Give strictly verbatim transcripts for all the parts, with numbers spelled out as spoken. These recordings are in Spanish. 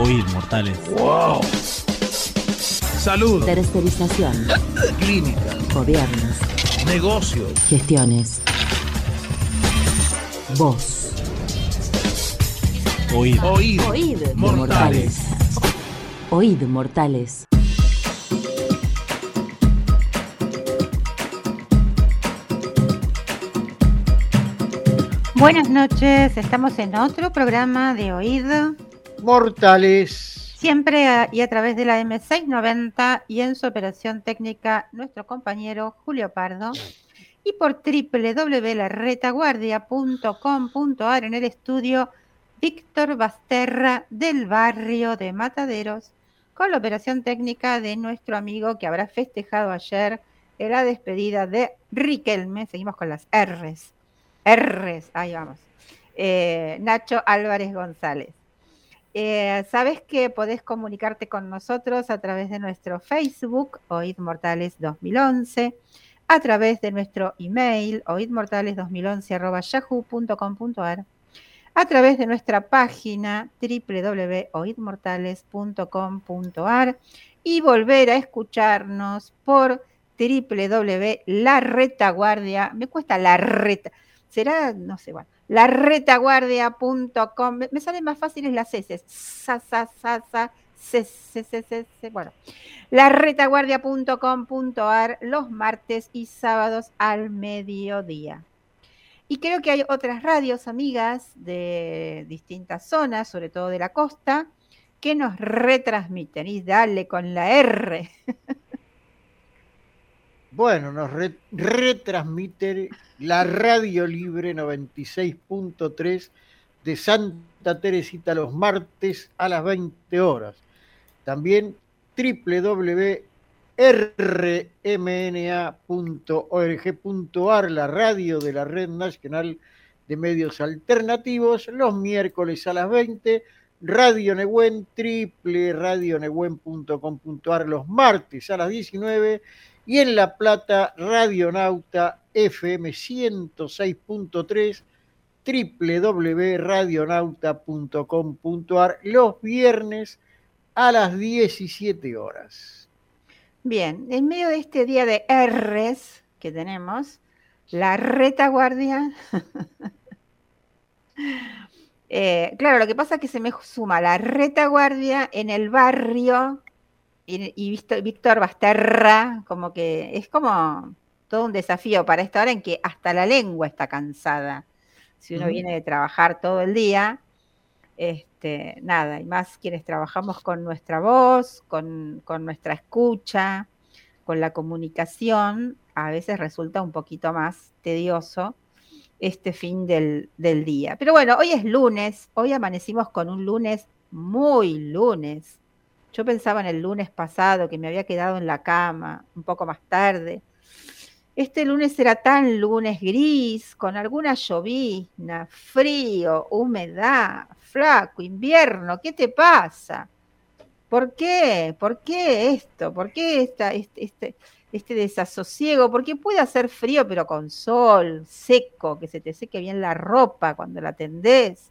Oíd, mortales. ¡Wow! Salud. Tercerización. Clínica. Gobiernos. Negocios. Gestiones. Voz. Oíd. Oíd. Oíd. Mortales. Oíd, mortales. Buenas noches, estamos en otro programa de Oíd Mortales. Siempre a, y a través de la eme seiscientos noventa y en su operación técnica nuestro compañero Julio Pardo y por doble u doble u doble u punto la retaguardia punto com punto a r en el estudio Víctor Basterra del barrio de Mataderos con la operación técnica de nuestro amigo que habrá festejado ayer en la despedida de Riquelme. Seguimos con las R's. R's, ahí vamos. Eh, Nacho Álvarez González. Eh, Sabes que podés comunicarte con nosotros a través de nuestro Facebook, Oíd Mortales dos mil once, a través de nuestro email, oidmortales dos mil once arroba yahoo punto com punto a r, a través de nuestra página doble u doble u doble u punto oid mortales punto com punto a r y volver a escucharnos por doble u doble u doble u punto la retaguardia, me cuesta la reta, será, no sé, bueno, la retaguardia punto com, me, me salen más fáciles las S, sa, sa, sa, sa, se, se, se, se, se, bueno, la retaguardia punto com punto a r los martes y sábados al mediodía. Y creo que hay otras radios amigas de distintas zonas, sobre todo de la costa, que nos retransmiten. Y dale con la R. Bueno, nos re- retransmite la Radio Libre noventa y seis punto tres de Santa Teresita los martes a las veinte horas. También doble u doble u doble u punto r m n a punto org punto a r, la radio de la Red Nacional de Medios Alternativos, los miércoles a las veinte. Radio Nehuen, triple radio nehuen punto com punto a r los martes a las diecinueve. Y en La Plata, Radionauta F M ciento seis punto tres, doble u doble u doble u punto radionauta punto com punto a r los viernes a las diecisiete horas. Bien, en medio de este día de R's que tenemos, la retaguardia. eh, claro, lo que pasa es que se me suma la retaguardia en el barrio. Y, y Víctor Basterra, como que es como todo un desafío para esta hora en que hasta la lengua está cansada. Si uno mm. viene de trabajar todo el día, este, nada, y más quienes trabajamos con nuestra voz, con, con nuestra escucha, con la comunicación, a veces resulta un poquito más tedioso este fin del, del día. Pero bueno, hoy es lunes, hoy amanecimos con un lunes muy lunes. Yo pensaba en el lunes pasado que me había quedado en la cama un poco más tarde. Este lunes era tan lunes gris, con alguna llovizna, frío, humedad, flaco, invierno. ¿Qué te pasa? ¿Por qué? ¿Por qué esto? ¿Por qué esta, este, este, este desasosiego? Porque puede hacer frío pero con sol, seco, que se te seque bien la ropa cuando la tendés.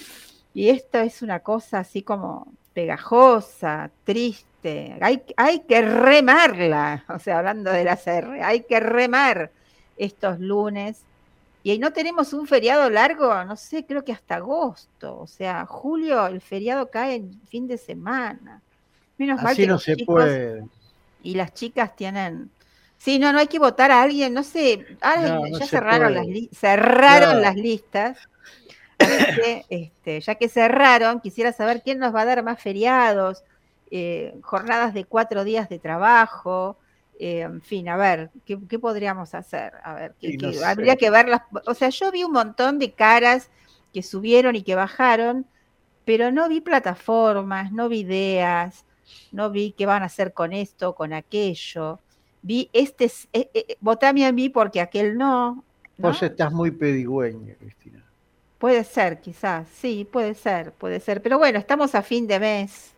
Y esto es una cosa así como pegajosa, triste, hay, hay que remarla, o sea, hablando de las R, hay que remar estos lunes, y no tenemos un feriado largo, no sé, creo que hasta agosto, o sea, julio el feriado cae en fin de semana, menos Así mal que no los se chicos puede. Y las chicas tienen, sí, no, no hay que votar a alguien, no sé, ahora No, no ya se cerraron puede. las li- cerraron Claro. las listas. Así que, este, ya que cerraron, quisiera saber quién nos va a dar más feriados, eh, jornadas de cuatro días de trabajo, eh, en fin, a ver, ¿qué, qué podríamos hacer? A ver, ¿qué, Sí, no qué- sé. habría que ver las, o sea, yo vi un montón de caras que subieron y que bajaron, pero no vi plataformas, no vi ideas, no vi qué van a hacer con esto, con aquello. Vi este, eh, eh, votame a mí porque aquel no, ¿no? Vos estás muy pedigüeña, Cristina. Puede ser, quizás, sí, puede ser, puede ser. Pero bueno, estamos a fin de mes.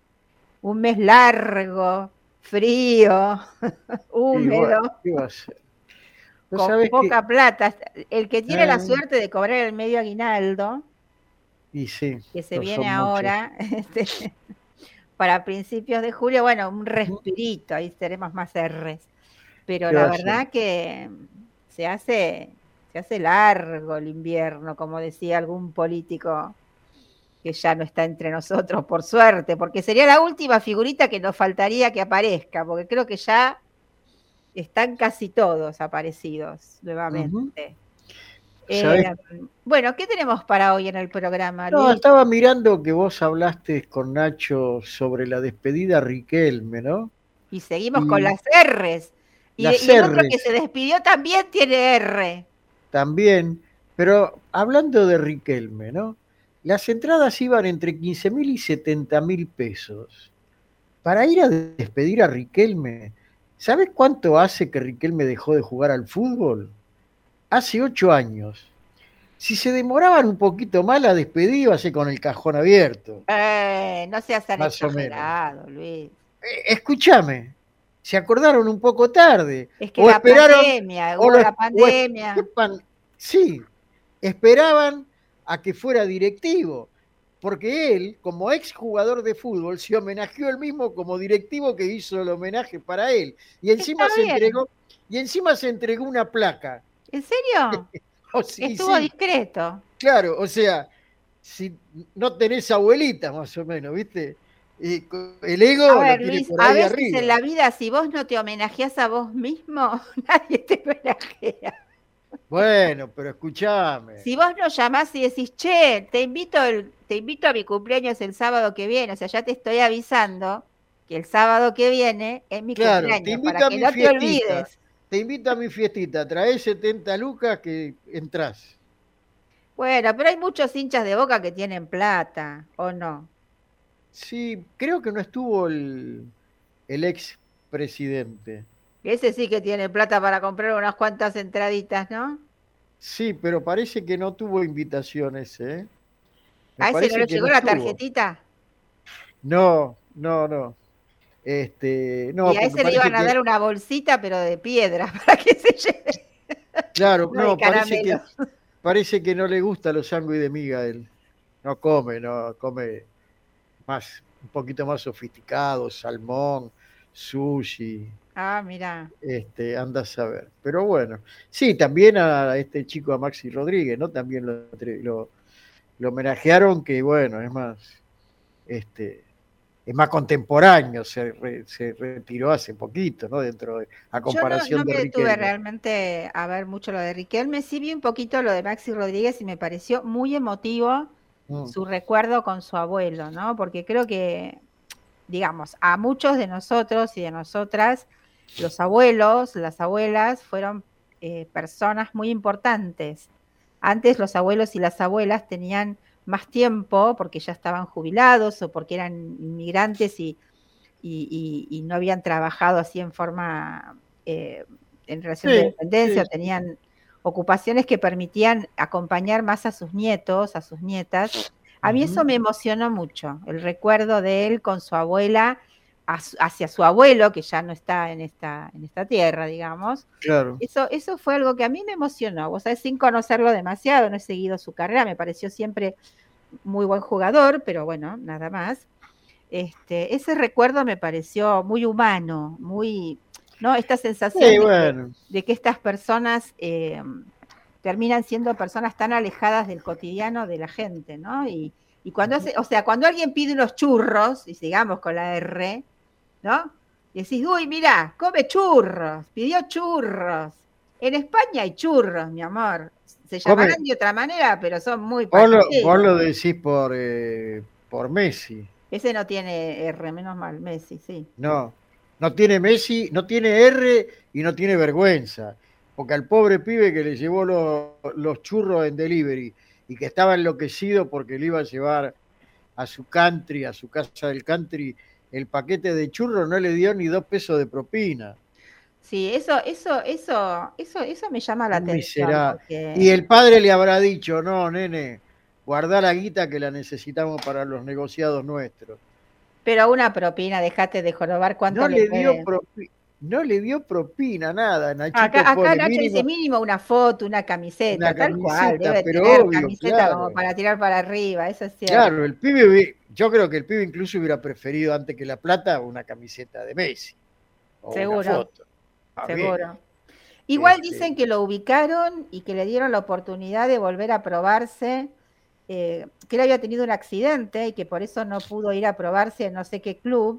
Un mes largo, frío, húmedo, Igual, ¿qué va a ser? Vos con sabés poca que, plata. El que tiene la eh, suerte de cobrar el medio aguinaldo, Y sí, que se no viene son muchos. ahora, este, para principios de julio, bueno, un respirito, ahí tenemos más R's. Pero ¿Qué va la a ser? verdad que se hace, se hace largo el invierno, como decía algún político que ya no está entre nosotros, por suerte, porque sería la última figurita que nos faltaría que aparezca, porque creo que ya están casi todos aparecidos nuevamente. Ujú. Eh, ¿Sabés? bueno, ¿qué tenemos para hoy en el programa, No, Luis? estaba mirando que vos hablaste con Nacho sobre la despedida a Riquelme, ¿no? Y seguimos con Y las R's. Y, las y el otro que R's se despidió también tiene R. también, pero hablando de Riquelme, ¿no? Las entradas iban entre quince mil y setenta mil pesos. Para ir a despedir a Riquelme, ¿sabés cuánto hace que Riquelme dejó de jugar al fútbol? Hace ocho años. Si se demoraban un poquito más, la despedida iba a ser con el cajón abierto, Eh, no seas tan más o menos. exagerado, Luis. Eh, escúchame, se acordaron un poco tarde. Es que O la esperaron, pandemia, o hubo lo, la o pandemia. espan- sí, esperaban a que fuera directivo, porque él, como exjugador de fútbol, se homenajeó él mismo como directivo que hizo el homenaje para él. Y encima Está se bien. entregó, y encima se entregó una placa. ¿En serio? O sí, Estuvo sí, discreto. claro, o sea, si no tenés abuelita, más o menos, ¿viste? Y co- el ego A lo ver, tiene Luis, por a ahí veces en arriba. la vida, si vos no te homenajeás a vos mismo, nadie te homenajea. Bueno, pero escúchame. Si vos no llamás y decís, che, te invito, el, te invito a mi cumpleaños el sábado que viene, o sea, ya te estoy avisando que el sábado que viene es mi Claro, te cumpleaños, para invito a que mi no te fiestita. olvides. Te invito a mi fiestita. Traes setenta lucas que entras. Bueno, pero hay muchos hinchas de Boca que tienen plata, ¿o no? Sí, creo que no estuvo el, el ex presidente. Ese sí que tiene plata para comprar unas cuantas entraditas, ¿no? Sí, pero parece que no tuvo invitaciones, ¿eh? Me ¿A ese no parece le que no llegó la estuvo. tarjetita? No, no, no. Este, Y no, a porque ese le parece iban a que, dar una bolsita, pero de piedra, para que se lleve, claro, no de no, parece que, caramelo. parece que no le gusta los sándwiches de miga a él. No come, no, come más, un poquito más sofisticado, salmón, sushi, Ah, mira. este, anda a saber. Pero bueno, sí, también a este chico, a Maxi Rodríguez, ¿no? También lo, lo, lo homenajearon, que bueno, es más, este, es más contemporáneo, se, re, se retiró hace poquito, ¿no? Dentro de, a Yo no, comparación no de me detuve Riquelme. realmente a ver mucho lo de Riquelme, sí vi un poquito lo de Maxi Rodríguez y me pareció muy emotivo Mm. su recuerdo con su abuelo, ¿no? Porque creo que, digamos, a muchos de nosotros y de nosotras, los abuelos, las abuelas fueron eh, personas muy importantes. Antes los abuelos y las abuelas tenían más tiempo porque ya estaban jubilados o porque eran inmigrantes y, y, y, y no habían trabajado así en forma, eh, en relación de Sí, dependencia, sí, o tenían ocupaciones que permitían acompañar más a sus nietos, a sus nietas. A mí eso ujú, me emocionó mucho, el recuerdo de él con su abuela, hacia su abuelo, que ya no está en esta, en esta tierra, digamos. claro. Eso, eso fue algo que a mí me emocionó, vos sabés, sin conocerlo demasiado, no he seguido su carrera, me pareció siempre muy buen jugador, pero bueno, nada más. Este, ese recuerdo me pareció muy humano, muy, ¿no? Esta sensación Sí, de que, bueno, de que estas personas eh, terminan siendo personas tan alejadas del cotidiano de la gente, ¿no? Y, y cuando hace, o sea, cuando alguien pide unos churros, y sigamos con la R, ¿no? Y decís, uy, mirá, come churros, pidió churros. En España hay churros, mi amor. Se come, llamarán de otra manera, pero son muy vos lo, vos parecidos. lo decís por, eh, por Messi. Ese no tiene R, menos mal, Messi, sí. No, no tiene Messi, no tiene R y no tiene vergüenza. Porque al pobre pibe que le llevó los, los churros en delivery y que estaba enloquecido porque le iba a llevar a su country, a su casa del country, el paquete de churros, no le dio ni dos pesos de propina. Sí, eso, eso, eso, eso, eso me llama la Un atención, miserable. Y porque, el padre le habrá dicho, no, nene, guardá la guita que la necesitamos para los negociados nuestros. pero una propina, dejate de jorobar, ¿cuánto No le le dio puede? propina. no le dio propina, nada. Nachito Acá, acá pone Nacho dice mínimo mínimo una foto, una camiseta, una tal cual, camiseta, debe pero tener obvio, camiseta como claro. para tirar para arriba, eso es cierto. Claro, el pibe, hubi- yo creo que el pibe incluso hubiera preferido antes que la plata una camiseta de Messi o una Seguro, foto. Está bien. seguro. Igual Este, dicen que lo ubicaron y que le dieron la oportunidad de volver a probarse, eh, que él había tenido un accidente y que por eso no pudo ir a probarse en no sé qué club,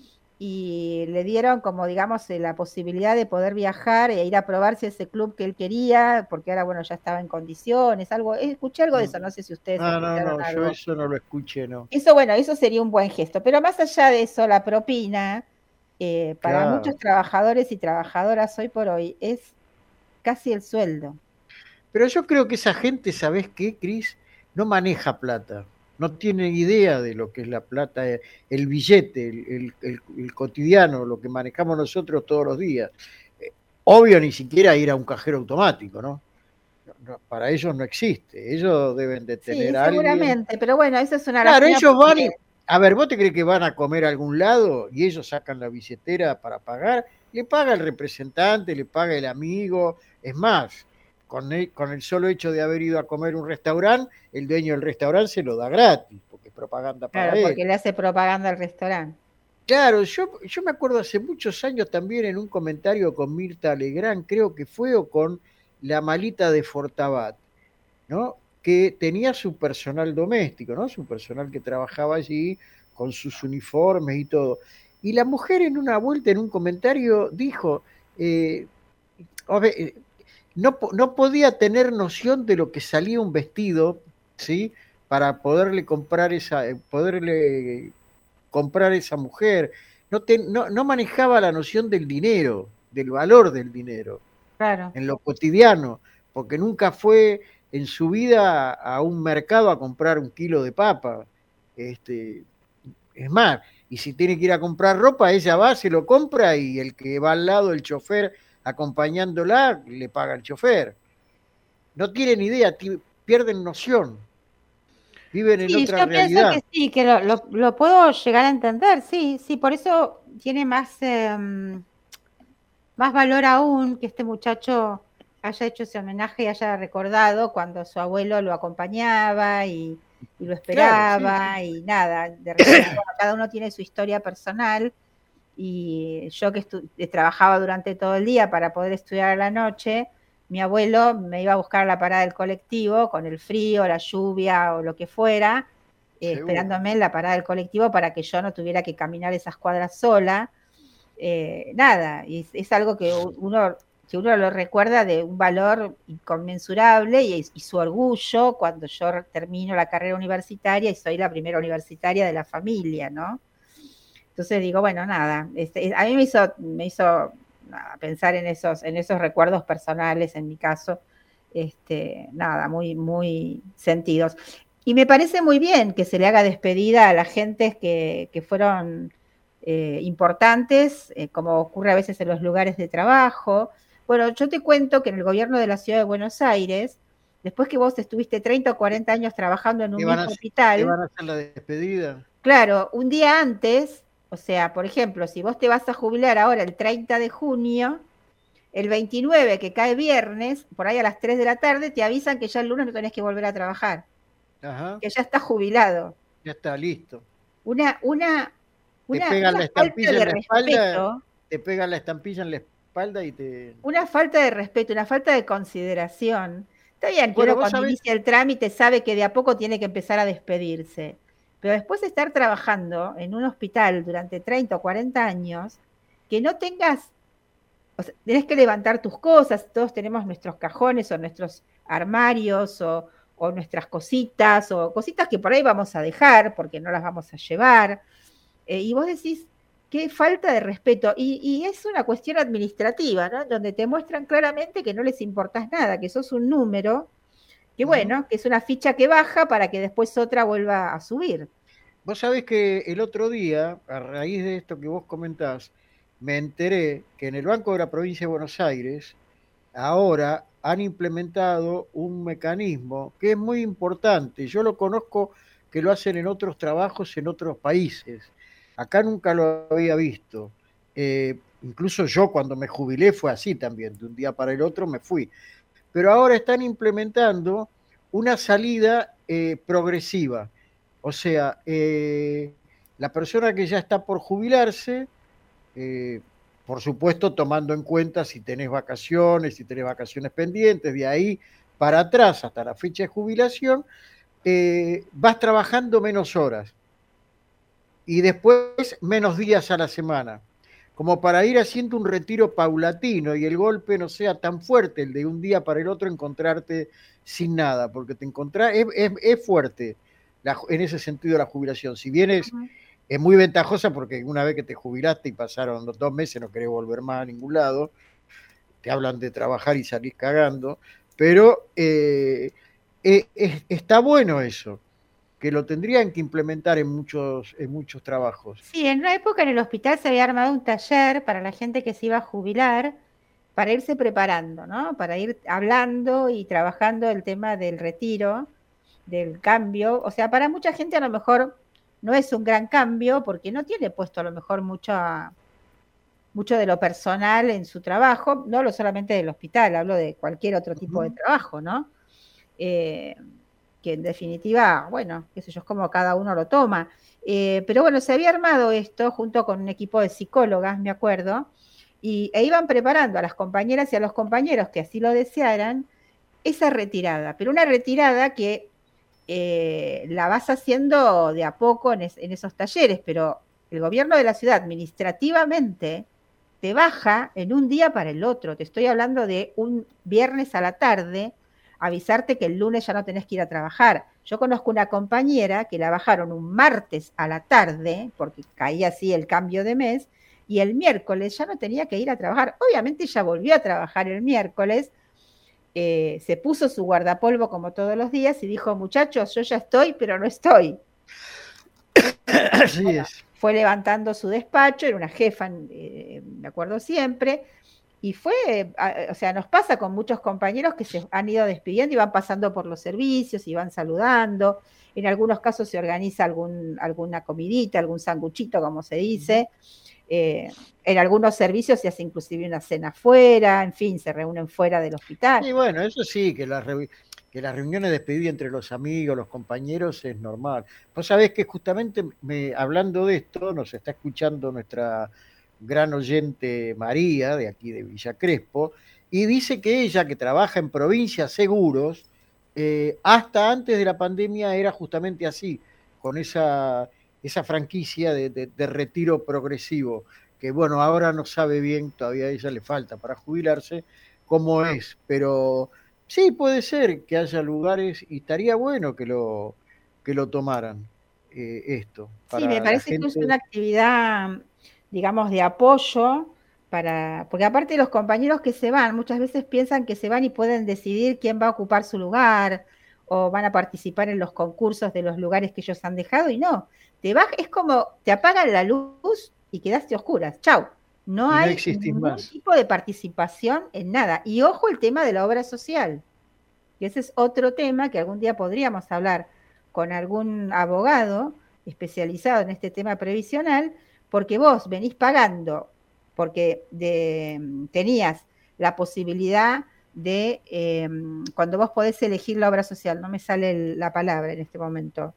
y le dieron como digamos eh, la posibilidad de poder viajar e ir a probarse a ese club que él quería, porque ahora bueno ya estaba en condiciones, algo, eh, escuché algo de eso, no sé si ustedes No, no, escucharon no, yo algo. eso no lo escuché, no. Eso, bueno, eso sería un buen gesto, pero más allá de eso, la propina, eh, para Claro. muchos trabajadores y trabajadoras hoy por hoy es casi el sueldo. Pero yo creo que esa gente, ¿sabés qué, Cris? No maneja plata, no tiene idea de lo que es la plata, eh, el billete, el, el- el- el cotidiano, lo que manejamos nosotros todos los días. Eh, Obvio, ni siquiera ir a un cajero automático, ¿no? No, no, para ellos no existe, ellos deben de Sí, tener a alguien. seguramente, pero bueno, eso es una Claro, lástima ellos van y, porque, a ver, ¿vos te crees que van a comer a algún lado y ellos sacan la billetera para pagar? Le paga el representante, le paga el amigo, es más, con el, con el solo hecho de haber ido a comer a un restaurante, el dueño del restaurante se lo da gratis, porque es propaganda para claro, porque él. le hace propaganda al restaurante. Claro, yo, yo me acuerdo hace muchos años también en un comentario con Mirta Legrand, creo que fue, o con la Malita de Fortabat, ¿no? Que tenía su personal doméstico, ¿no? Su personal que trabajaba allí con sus uniformes y todo. Y la mujer en una vuelta, en un comentario, dijo, eh, a ver, eh, no, po- no podía tener noción de lo que salía un vestido, ¿sí? Para poderle comprar esa, eh, poderle comprar esa mujer. No, te- no, no manejaba la noción del dinero, del valor del dinero Claro. en lo cotidiano, porque nunca fue en su vida a un mercado a comprar un kilo de papa. Este, es más, y si tiene que ir a comprar ropa, ella va, se lo compra y el que va al lado, el chofer acompañándola, le paga el chofer. No tienen idea, ti- pierden noción, viven en Sí, otra yo pienso que realidad. sí, que lo, lo- lo puedo llegar a entender, sí, sí, por eso tiene más, em, más valor aún que este muchacho haya hecho ese homenaje y haya recordado cuando su abuelo lo acompañaba y, y lo Claro, sí, sí. esperaba y nada, de repente bueno, cada uno tiene su historia personal y yo que estu- eh, trabajaba durante todo el día para poder estudiar a la noche, mi abuelo me iba a buscar a la parada del colectivo con el frío, la lluvia o lo que fuera, eh, Seguro. esperándome en la parada del colectivo para que yo no tuviera que caminar esas cuadras sola. Eh, nada, y es, es algo que uno, que uno lo recuerda de un valor inconmensurable y, y su orgullo cuando yo termino la carrera universitaria y soy la primera universitaria de la familia, ¿no? Entonces digo, bueno, nada, este, a mí me hizo, me hizo nada, pensar en esos, en esos recuerdos personales, en mi caso, este, nada, muy, muy sentidos. Y me parece muy bien que se le haga despedida a las gentes que, que fueron eh, importantes, eh, como ocurre a veces en los lugares de trabajo. Bueno, yo te cuento que en el gobierno de la ciudad de Buenos Aires, después que vos estuviste treinta o cuarenta años trabajando en un ¿Te van a mismo hacer, te hospital, van a hacer la despedida? claro, un día antes, o sea, por ejemplo, si vos te vas a jubilar ahora el treinta de junio, el veintinueve, que cae viernes, por ahí a las tres de la tarde, te avisan que ya el lunes no tenés que volver a trabajar, Ajá, que ya estás jubilado. ya está listo. Una, una, Te una, pegan una la falta estampilla de en la espalda, respeto, te pegan la estampilla en la espalda y te... una falta de respeto, una falta de consideración. Está bien que Bueno, uno vos cuando sabés, inicia el trámite sabe que de a poco tiene que empezar a despedirse, pero después de estar trabajando en un hospital durante treinta o cuarenta años, que no tengas, o sea, tenés que levantar tus cosas, todos tenemos nuestros cajones o nuestros armarios o, o nuestras cositas o cositas que por ahí vamos a dejar porque no las vamos a llevar. Eh, y vos decís, qué falta de respeto. Y, y es una cuestión administrativa, ¿no? Donde te muestran claramente que no les importás nada, que sos un número, que ujú, bueno, que es una ficha que baja para que después otra vuelva a subir. vos sabés que el otro día, a raíz de esto que vos comentás, me enteré que en el Banco de la Provincia de Buenos Aires ahora han implementado un mecanismo que es muy importante. Yo lo conozco que lo hacen en otros trabajos en otros países. Acá nunca lo había visto. Eh, Incluso yo cuando me jubilé fue así también, de un día para el otro me fui. Pero ahora están implementando una salida eh, progresiva. O sea, eh, la persona que ya está por jubilarse, eh, por supuesto tomando en cuenta si tenés vacaciones, si tenés vacaciones pendientes, de ahí para atrás hasta la fecha de jubilación, eh, vas trabajando menos horas y después menos días a la semana, como para ir haciendo un retiro paulatino y el golpe no sea tan fuerte, el de un día para el otro encontrarte sin nada, porque te encontrás, es, es, es fuerte la, en ese sentido la jubilación, si bien es, uh-huh. es muy ventajosa porque una vez que te jubilaste y pasaron los dos meses no querés volver más a ningún lado, te hablan de trabajar y salís cagando, pero eh, eh, eh, está bueno eso, que lo tendrían que implementar en muchos, en muchos trabajos. Sí, en una época en el hospital se había armado un taller para la gente que se iba a jubilar, para irse preparando, ¿no? Para ir hablando y trabajando el tema del retiro, del cambio. O sea, para mucha gente a lo mejor no es un gran cambio porque no tiene puesto a lo mejor mucho, mucho de lo personal en su trabajo, no lo solamente del hospital, hablo de cualquier otro tipo uh-huh. de trabajo, ¿no? Eh, que en definitiva, bueno, qué sé yo, es como cada uno lo toma. Eh, pero bueno, se había armado esto junto con un equipo de psicólogas, me acuerdo, y, e iban preparando a las compañeras y a los compañeros que así lo desearan, esa retirada, pero una retirada que eh, la vas haciendo de a poco en, es, en esos talleres, pero el gobierno de la ciudad administrativamente te baja en un día para el otro. Te estoy hablando de un viernes a la tarde, avisarte que el lunes ya no tenés que ir a trabajar. Yo conozco una compañera que la bajaron un martes a la tarde, porque caía así el cambio de mes, y el miércoles ya no tenía que ir a trabajar. Obviamente ella volvió a trabajar el miércoles, eh, se puso su guardapolvo como todos los días y dijo, muchachos, yo ya estoy, pero no estoy. Así bueno, es. Fue levantando su despacho, era una jefa, eh, me acuerdo siempre, y fue, o sea, nos pasa con muchos compañeros que se han ido despidiendo y van pasando por los servicios y van saludando. En algunos casos se organiza algún, alguna comidita, algún sanguchito, como se dice. Eh, en algunos servicios se hace inclusive una cena fuera, en fin, se reúnen fuera del hospital. Y bueno, eso sí, que las, re, que las reuniones de despedida entre los amigos, los compañeros, es normal. Vos sabés que justamente me, hablando de esto, nos está escuchando nuestra gran oyente María, de aquí de Villa Crespo, y dice que ella, que trabaja en Provincia Seguros, eh, hasta antes de la pandemia era justamente así, con esa, esa franquicia de, de, de retiro progresivo, que bueno, ahora no sabe bien, todavía a ella le falta para jubilarse, cómo es, pero sí puede ser que haya lugares, y estaría bueno que lo, que lo tomaran, eh, esto. Para sí, me parece gente... que es una actividad, digamos, de apoyo, para porque aparte los compañeros que se van, muchas veces piensan que se van y pueden decidir quién va a ocupar su lugar, o van a participar en los concursos de los lugares que ellos han dejado, y no, te vas, es como, te apagan la luz y quedaste a oscuras, chau, no, no hay ningún más. tipo de participación en nada, y ojo el tema de la obra social, que ese es otro tema que algún día podríamos hablar con algún abogado especializado en este tema previsional, porque vos venís pagando, porque de, tenías la posibilidad de, eh, cuando vos podés elegir la obra social, no me sale el, la palabra en este momento.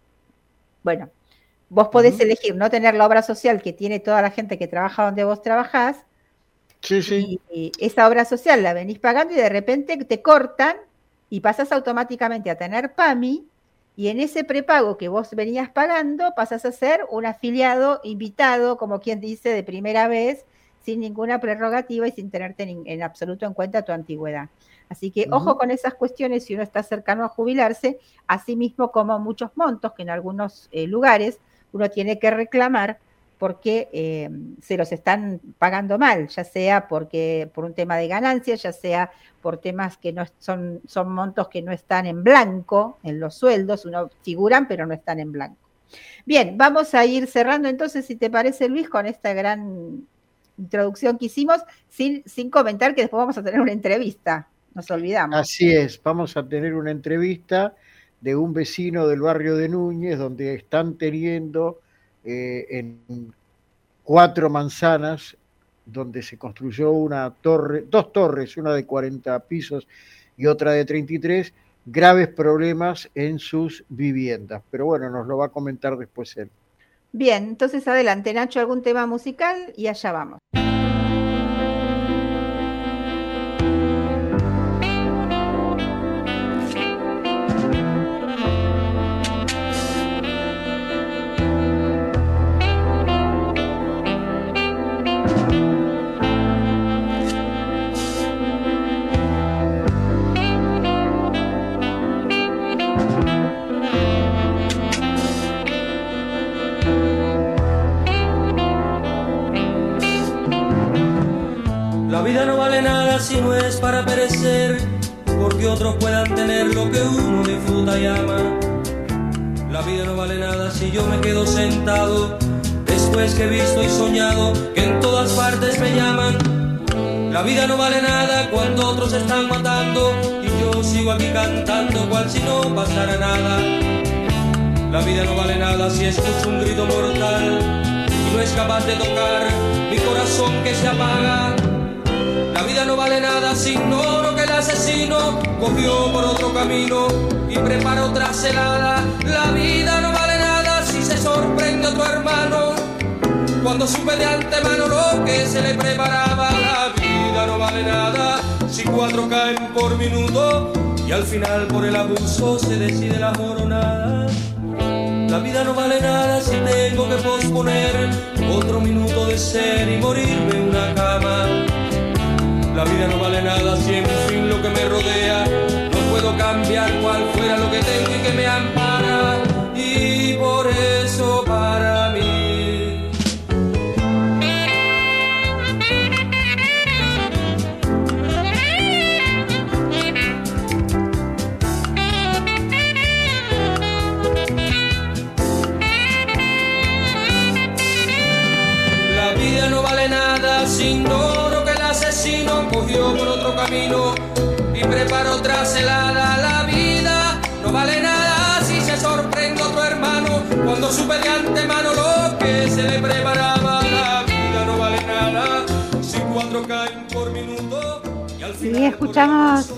Bueno, vos podés uh-huh. elegir no tener la obra social que tiene toda la gente que trabaja donde vos trabajás, sí, sí. Y, y esa obra social la venís pagando y de repente te cortan y pasás automáticamente a tener PAMI, y en ese prepago que vos venías pagando pasás a ser un afiliado invitado, como quien dice, de primera vez, sin ninguna prerrogativa y sin tenerte en, en absoluto en cuenta tu antigüedad. Así que uh-huh. ojo con esas cuestiones si uno está cercano a jubilarse, así mismo como muchos montos que en algunos eh, lugares uno tiene que reclamar porque eh, se los están pagando mal, ya sea porque por un tema de ganancias, ya sea por temas que no son, son montos que no están en blanco en los sueldos, uno figuran pero no están en blanco. Bien, vamos a ir cerrando entonces, si te parece, Luis, con esta gran introducción que hicimos, sin, sin comentar que después vamos a tener una entrevista, nos olvidamos. Así es, vamos a tener una entrevista de un vecino del barrio de Núñez, donde están teniendo... Eh, en cuatro manzanas donde se construyó una torre, dos torres, una de cuarenta pisos y otra de treinta y tres, graves problemas en sus viviendas. Pero bueno, nos lo va a comentar después él. Bien, entonces adelante, Nacho, algún tema musical y allá vamos. La vida no vale nada si no es para perecer, porque otros puedan tener lo que uno disfruta y ama. La vida no vale nada si yo me quedo sentado, después que he visto y soñado que en todas partes me llaman. La vida no vale nada cuando otros se están matando y yo sigo aquí cantando cual si no pasara nada. La vida no vale nada si escucho un grito mortal y no es capaz de tocar mi corazón que se apaga. La vida no vale nada si ignoro que el asesino cogió por otro camino y prepara otra celada. La vida no vale nada si se sorprende a tu hermano cuando supe de antemano lo que se le preparaba. La vida no vale nada si cuatro caen por minuto y al final por el abuso se decide la moronada. La vida no vale nada si tengo que posponer otro minuto de ser y morirme en una cama. La vida no vale nada si en fin lo que me rodea no puedo cambiar cual fuera lo que tengo y que me ampara. Y por eso para mí la vida no vale nada si ignoro que el asesino cogió por otro camino y preparó otra celada. La vida no vale nada si se sorprende otro hermano cuando supe de antemano lo que se le preparaba. La vida no vale nada si cuatro caen por minuto y al final. Sí, escuchamos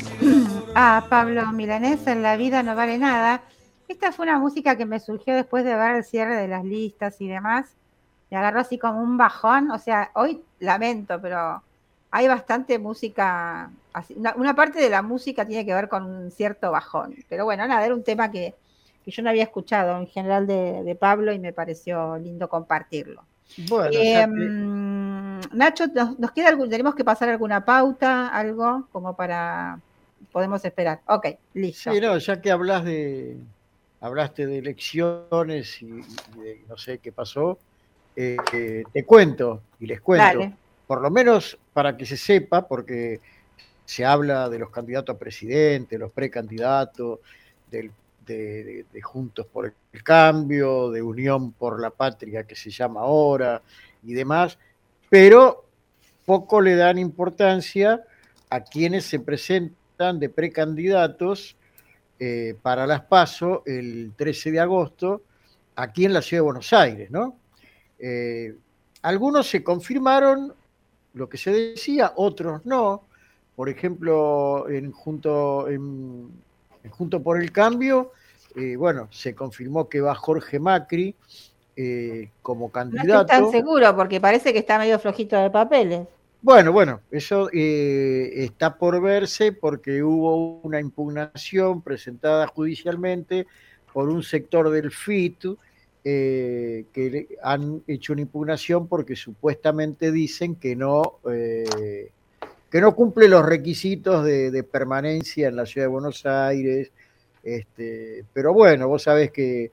a Pablo Milanés en La vida no vale nada. Esta fue una música que me surgió después de ver el cierre de las listas y demás. Me agarró así como un bajón. O sea, hoy lamento, pero hay bastante música. Así, una, una parte de la música tiene que ver con un cierto bajón. Pero bueno, nada, era un tema que, que yo no había escuchado en general de, de Pablo y me pareció lindo compartirlo. Bueno, Eh, ya que- mm, Nacho, ¿nos, nos queda algún, tenemos que pasar alguna pauta, algo como para podemos esperar? Ok, listo. sí, no, ya que hablas de, hablaste de elecciones y, y de no sé qué pasó, eh, eh, te cuento y les cuento, Dale. por lo menos para que se sepa, porque se habla de los candidatos a presidente, los precandidatos, del, de, de- de Juntos por el Cambio, de Unión por la Patria, que se llama ahora, y demás, pero poco le dan importancia a quienes se presentan de precandidatos eh, para las PASO el trece de agosto, aquí en la ciudad de Buenos Aires, ¿no? Eh, algunos se confirmaron lo que se decía, otros no. Por ejemplo, en Junto, en, en Junto por el Cambio, eh, bueno, se confirmó que va Jorge Macri eh, como No candidato. estoy tan seguro porque parece que está medio flojito de papeles. Bueno, bueno, eso eh, está por verse porque hubo una impugnación presentada judicialmente por un sector del F I T eh, que le- han hecho una impugnación porque supuestamente dicen que no, eh, que no cumple los requisitos de, de permanencia en la ciudad de Buenos Aires. Este, pero bueno, vos sabés que,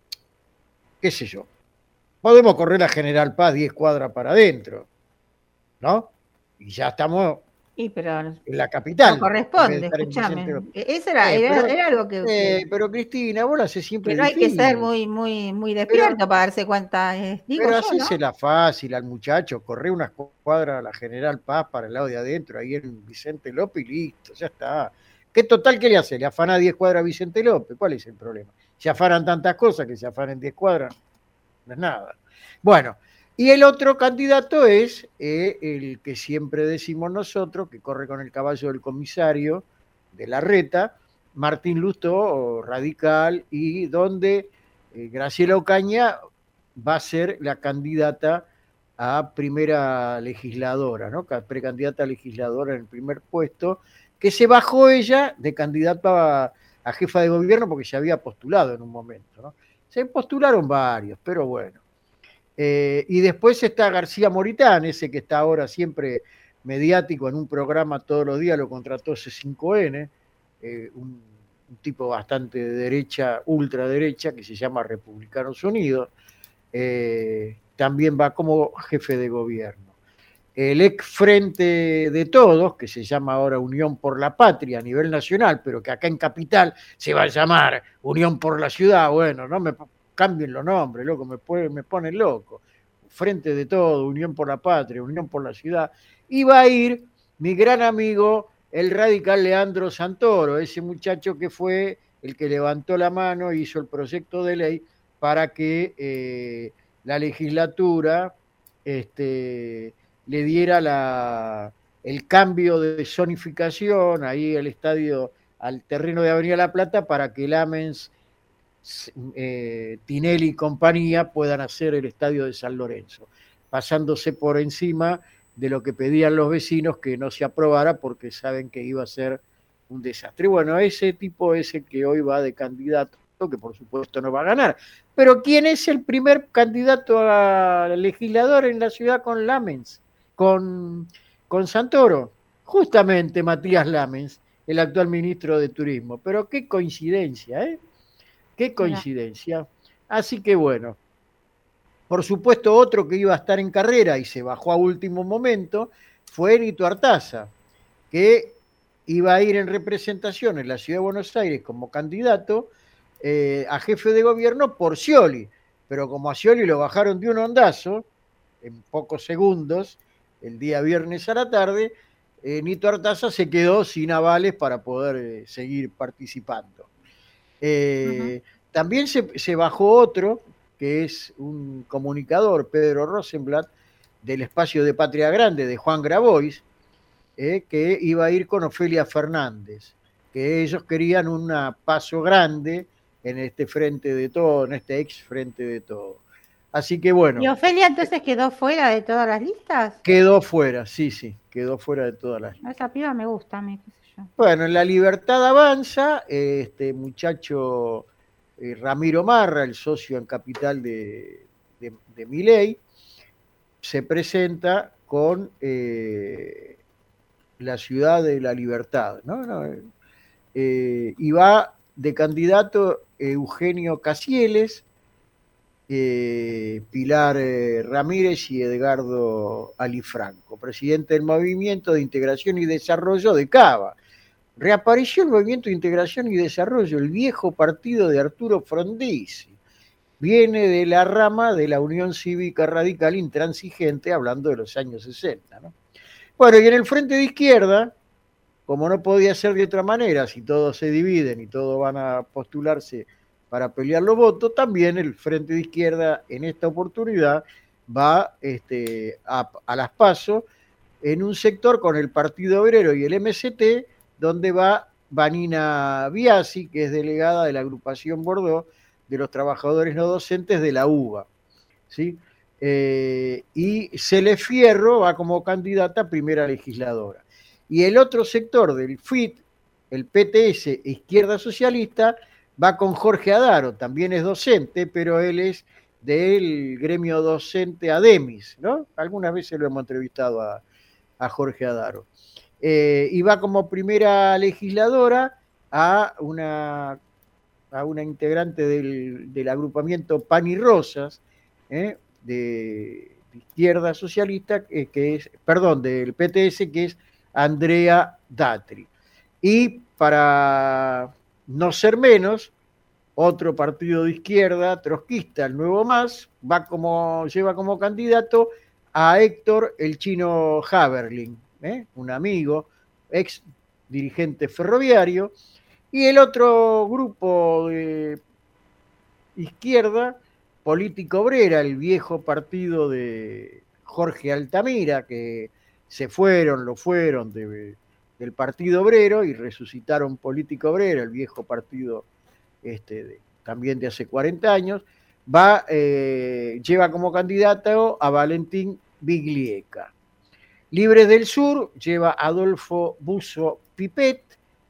qué sé yo, podemos correr a General Paz diez cuadras para adentro, ¿no? Y ya estamos Y pero en la capital. no corresponde, en vez de estar en escúchame. Vicente López. E- Ese era, Eh, era, pero- era algo que, Eh, que- pero Cristina, vos lo haces siempre que no hay que difícil. ser muy, muy, muy despierto para darse cuenta. eh, digo Pero yo, ¿no? hacésela fácil al muchacho, corre unas cuadras a la General Paz para el lado de adentro, ahí en Vicente López y listo, ya está. ¿Qué total que le hace? ¿Le afana diez cuadras a Vicente López? ¿Cuál es el problema? Se afanan tantas cosas que se afanen diez cuadras, no es nada. Bueno, Y el otro candidato es eh, el que siempre decimos nosotros, que corre con el caballo del comisario de Larreta, Martín Lustó, radical, y donde eh, Graciela Ocaña va a ser la candidata a primera legisladora, ¿no? Precandidata a legisladora en el primer puesto, que se bajó ella de candidata a, a jefa de gobierno porque se había postulado en un momento, ¿no? Se postularon varios, pero bueno. Eh, y después está García Moritán, ese que está ahora siempre mediático en un programa todos los días, lo contrató C cinco N, eh, un, un tipo bastante de derecha, ultraderecha, que se llama Republicanos Unidos, eh, también va como jefe de gobierno. El ex Frente de Todos, que se llama ahora Unión por la Patria a nivel nacional, pero que acá en Capital se va a llamar Unión por la Ciudad, bueno, no me cambien los nombres, loco, me, me ponen loco. Frente de Todos, Unión por la Patria, Unión por la Ciudad. Y va a ir mi gran amigo, el radical Leandro Santoro, ese muchacho que fue el que levantó la mano e hizo el proyecto de ley para que eh, la legislatura este, le diera la, el cambio de zonificación ahí al estadio, al terreno de Avenida La Plata, para que el Lamens, eh, Tinelli y compañía puedan hacer el estadio de San Lorenzo, pasándose por encima de lo que pedían los vecinos que no se aprobara porque saben que iba a ser un desastre. Bueno, ese tipo es el que hoy va de candidato, que por supuesto no va a ganar. Pero ¿quién es el primer candidato a legislador en la ciudad con Lamens? Con, con Santoro. Justamente Matías Lamens, el actual ministro de Turismo. Pero qué coincidencia, ¿eh? Qué coincidencia. Así que bueno, por supuesto otro que iba a estar en carrera y se bajó a último momento fue Nito Artaza, que iba a ir en representación en la ciudad de Buenos Aires como candidato eh, a jefe de gobierno por Scioli, pero como a Scioli lo bajaron de un ondazo, en pocos segundos, el día viernes a la tarde, eh, Nito Artaza se quedó sin avales para poder eh, seguir participando. Eh, uh-huh. También se, se bajó otro, que es un comunicador, Pedro Rosenblatt, del espacio de Patria Grande, de Juan Grabois, eh, que iba a ir con Ofelia Fernández, que ellos querían un paso grande en este frente de todo, en este ex frente de todo. Así que bueno. ¿Y Ofelia entonces quedó fuera de todas las listas? Quedó fuera, sí, sí, quedó fuera de todas las listas. Esa piba me gusta a mí, qué sé yo. Bueno, en La Libertad Avanza, este muchacho eh, Ramiro Marra, el socio en capital de, de, de Milei, se presenta con eh, la ciudad de La Libertad, ¿no? no eh, y va de candidato Eugenio Casieles, eh, Pilar eh, Ramírez y Edgardo Alifranco, presidente del Movimiento de Integración y Desarrollo de Cava. Reapareció el Movimiento de Integración y Desarrollo, el viejo partido de Arturo Frondizi. Viene de la rama de la Unión Cívica Radical Intransigente, hablando de los años sesenta, ¿no? Bueno, y en el frente de izquierda, como no podía ser de otra manera, si todos se dividen y todos van a postularse para pelear los votos, también el frente de izquierda en esta oportunidad va este, a, a las PASO en un sector con el Partido Obrero y el M S T, donde va Vanina Biasi, que es delegada de la agrupación Bordeaux de los trabajadores no docentes de la U B A, ¿sí? Eh, y Cele Fierro va como candidata a primera legisladora. Y el otro sector del F I T, el P T S, Izquierda Socialista, va con Jorge Adaro, también es docente, pero él es del gremio docente ADEMIS, ¿no? Algunas veces lo hemos entrevistado a, a Jorge Adaro. Eh, y va como primera legisladora a una, a una integrante del, del agrupamiento Pan y Rosas, ¿eh? de, de Izquierda Socialista, eh, que es, perdón, del P T S, que es Andrea Datri. Y para no ser menos, otro partido de izquierda, trotskista, el Nuevo Más, va como, lleva como candidato a Héctor el Chino Haberling, ¿eh? un amigo, ex dirigente ferroviario, y el otro grupo de izquierda Política Obrera, el viejo partido de Jorge Altamira, que se fueron, lo fueron de, del Partido Obrero y resucitaron Política Obrera, el viejo partido este, de, también de hace cuarenta años, va, eh, lleva como candidato a Valentín Viglieca. Libres del Sur lleva a Adolfo Busso Pipet,